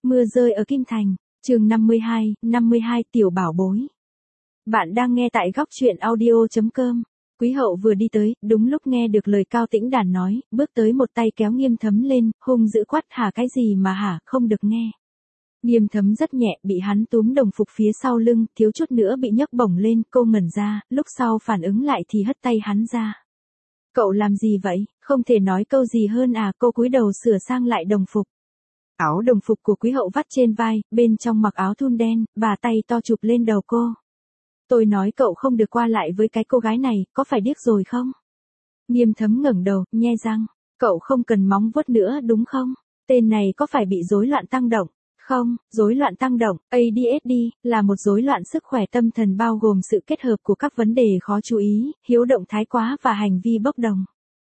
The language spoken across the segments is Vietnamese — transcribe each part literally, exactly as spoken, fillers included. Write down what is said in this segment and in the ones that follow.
Mưa rơi ở Kim Thành, chương năm mươi hai, năm mươi hai tiểu bảo bối. Bạn đang nghe tại góc truyện audio chấm com. Quý hậu vừa đi tới, đúng lúc nghe được lời Cao Tĩnh Đàn nói, bước tới một tay kéo Nghiêm Thấm lên, hung dữ quát: hả cái gì mà hả, không được nghe. Nghiêm Thấm rất nhẹ, bị hắn túm đồng phục phía sau lưng, thiếu chút nữa bị nhấc bổng lên, cô ngẩn ra, lúc sau phản ứng lại thì hất tay hắn ra. Cậu làm gì vậy, không thể nói câu gì hơn à, cô cúi đầu sửa sang lại đồng phục. Áo đồng phục của quý hậu vắt trên vai, bên trong mặc áo thun đen, bà tay to chụp lên đầu cô. Tôi nói cậu không được qua lại với cái cô gái này, có phải điếc rồi không? Nghiêm Thấm ngẩng đầu, nhe răng. Cậu không cần móng vuốt nữa đúng không? Tên này có phải bị rối loạn tăng động? Không, rối loạn tăng động, a đê ếch đê, là một rối loạn sức khỏe tâm thần bao gồm sự kết hợp của các vấn đề khó chú ý, hiếu động thái quá và hành vi bốc đồng.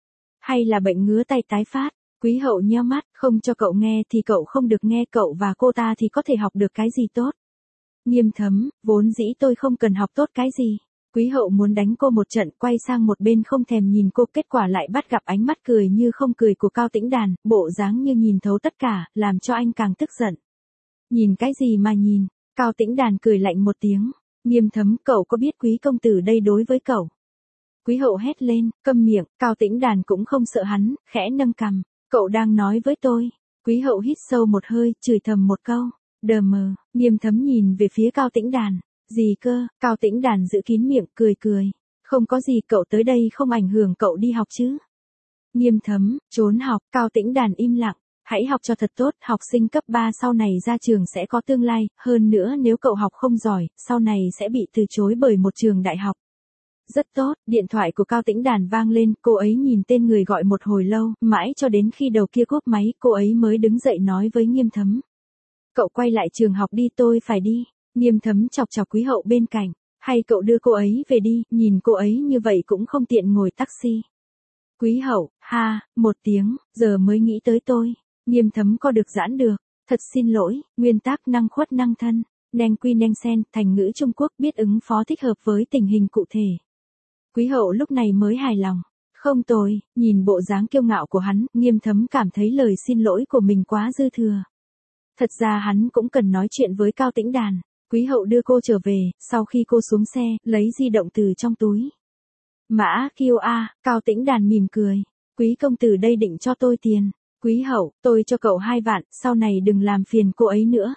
Hay là bệnh ngứa tay tái phát? Quý hậu nheo mắt, không cho cậu nghe thì cậu không được nghe, cậu và cô ta thì có thể học được cái gì tốt. Nghiêm Thấm, vốn dĩ tôi không cần học tốt cái gì. Quý hậu muốn đánh cô một trận, quay sang một bên không thèm nhìn cô, kết quả lại bắt gặp ánh mắt cười như không cười của Cao Tĩnh Đàn, bộ dáng như nhìn thấu tất cả, làm cho anh càng tức giận. Nhìn cái gì mà nhìn? Cao Tĩnh Đàn cười lạnh một tiếng. Nghiêm Thấm, cậu có biết quý công tử đây đối với cậu? Quý hậu hét lên, câm miệng. Cao Tĩnh Đàn cũng không sợ hắn, khẽ nâng cằm. Cậu đang nói với tôi. Quý hậu hít sâu một hơi, chửi thầm một câu. Đờ mờ. Nghiêm Thấm nhìn về phía Cao Tĩnh Đàn. Gì cơ? Cao Tĩnh Đàn giữ kín miệng, cười cười. Không có gì, cậu tới đây không ảnh hưởng cậu đi học chứ? Nghiêm Thấm, trốn học. Cao Tĩnh Đàn im lặng. Hãy học cho thật tốt, học sinh cấp ba sau này ra trường sẽ có tương lai, hơn nữa nếu cậu học không giỏi, sau này sẽ bị từ chối bởi một trường đại học. Rất tốt, điện thoại của Cao Tĩnh Đàn vang lên, cô ấy nhìn tên người gọi một hồi lâu, mãi cho đến khi đầu kia cúp máy, cô ấy mới đứng dậy nói với Nghiêm Thấm. Cậu quay lại trường học đi, tôi phải đi. Nghiêm Thấm chọc chọc quý hậu bên cạnh, hay cậu đưa cô ấy về đi, nhìn cô ấy như vậy cũng không tiện ngồi taxi. Quý hậu, ha, một tiếng, giờ mới nghĩ tới tôi. Nghiêm Thấm có được giãn được, thật xin lỗi, nguyên tắc năng khuất năng thân, neng quy neng sen, thành ngữ Trung Quốc biết ứng phó thích hợp với tình hình cụ thể. Quý hậu lúc này mới hài lòng, không tồi, nhìn bộ dáng kiêu ngạo của hắn, Nghiêm Thấm cảm thấy lời xin lỗi của mình quá dư thừa. Thật ra hắn cũng cần nói chuyện với Cao Tĩnh Đàn. Quý hậu đưa cô trở về, sau khi cô xuống xe, lấy di động từ trong túi. Mã kiu a, Cao Tĩnh Đàn mỉm cười, quý công tử đây định cho tôi tiền. Quý hậu, tôi cho cậu hai vạn, sau này đừng làm phiền cô ấy nữa.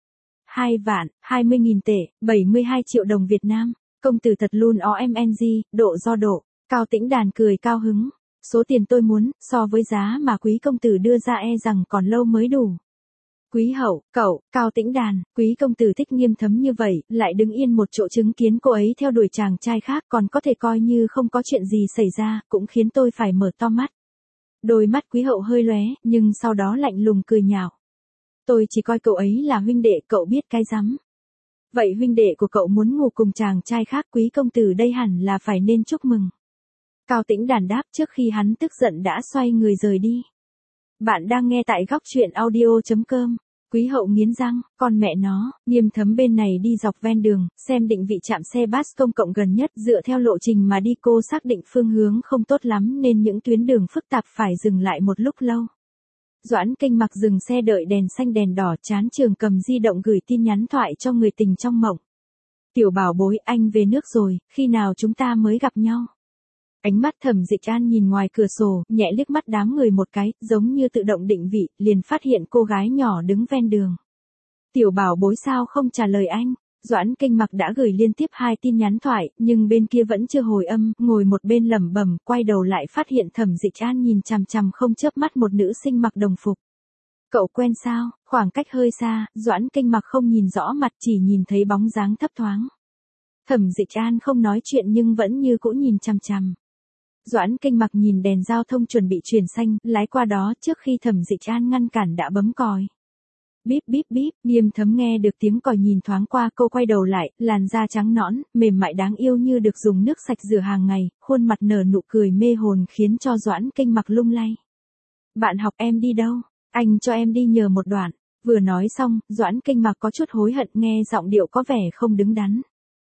Hai vạn, hai mươi nghìn tệ, bảy mươi hai triệu đồng Việt Nam. Công tử thật luôn o em en giê, độ do độ. Cao Tĩnh Đàn cười cao hứng. Số tiền tôi muốn, so với giá mà quý công tử đưa ra e rằng còn lâu mới đủ. Quý hậu, cậu, Cao Tĩnh Đàn, quý công tử thích Nghiêm Thấm như vậy, lại đứng yên một chỗ chứng kiến cô ấy theo đuổi chàng trai khác, còn có thể coi như không có chuyện gì xảy ra, cũng khiến tôi phải mở to mắt. Đôi mắt quý hậu hơi lóe, nhưng sau đó lạnh lùng cười nhạo. Tôi chỉ coi cậu ấy là huynh đệ, cậu biết cái rắm. Vậy huynh đệ của cậu muốn ngủ cùng chàng trai khác, quý công tử đây hẳn là phải nên chúc mừng. Cao Tĩnh Đàn đáp trước khi hắn tức giận đã xoay người rời đi. Bạn đang nghe tại góc truyện audio chấm com. Quý hậu nghiến răng, con mẹ nó. Nghiêm Thấm bên này đi dọc ven đường, xem định vị trạm xe bus công cộng gần nhất, dựa theo lộ trình mà đi cô xác định phương hướng không tốt lắm nên những tuyến đường phức tạp phải dừng lại một lúc lâu. Doãn Kênh Mặc dừng xe đợi đèn xanh đèn đỏ, Chán Trường cầm di động gửi tin nhắn thoại cho người tình trong mộng. Tiểu bảo bối, anh về nước rồi, khi nào chúng ta mới gặp nhau? Ánh mắt Thẩm Dịch An nhìn ngoài cửa sổ, nhẹ liếc mắt đám người một cái, giống như tự động định vị, liền phát hiện cô gái nhỏ đứng ven đường. Tiểu bảo bối sao không trả lời anh? Doãn Kênh Mặc đã gửi liên tiếp hai tin nhắn thoại, nhưng bên kia vẫn chưa hồi âm, ngồi một bên lẩm bẩm, quay đầu lại phát hiện Thẩm Dịch An nhìn chằm chằm không chớp mắt một nữ sinh mặc đồng phục. Cậu quen sao? Khoảng cách hơi xa, Doãn Kênh Mặc không nhìn rõ mặt, chỉ nhìn thấy bóng dáng thấp thoáng. Thẩm Dịch An không nói chuyện nhưng vẫn như cũ nhìn chằm chằm. Doãn Kênh Mặc nhìn đèn giao thông chuẩn bị chuyển xanh, lái qua đó trước khi Thẩm Dịch An ngăn cản đã bấm còi. Bíp bíp bíp, Nghiêm Thấm nghe được tiếng còi nhìn thoáng qua, cô quay đầu lại, làn da trắng nõn, mềm mại đáng yêu như được dùng nước sạch rửa hàng ngày, khuôn mặt nở nụ cười mê hồn khiến cho Doãn Kênh Mặc lung lay. Bạn học em đi đâu? Anh cho em đi nhờ một đoạn. Vừa nói xong, Doãn Kênh Mặc có chút hối hận, nghe giọng điệu có vẻ không đứng đắn.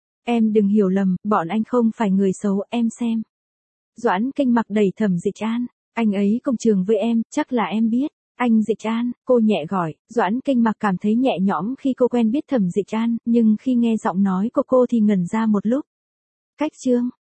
Em đừng hiểu lầm, bọn anh không phải người xấu, em xem. Doãn Kênh Mặc đẩy Thẩm Dịch An, anh ấy cùng trường với em, chắc là em biết. Anh Dịch An, cô nhẹ gọi, Doãn Kinh Mặc cảm thấy nhẹ nhõm khi cô quen biết Thẩm Dịch An, nhưng khi nghe giọng nói của cô thì ngẩn ra một lúc. Cách Trương,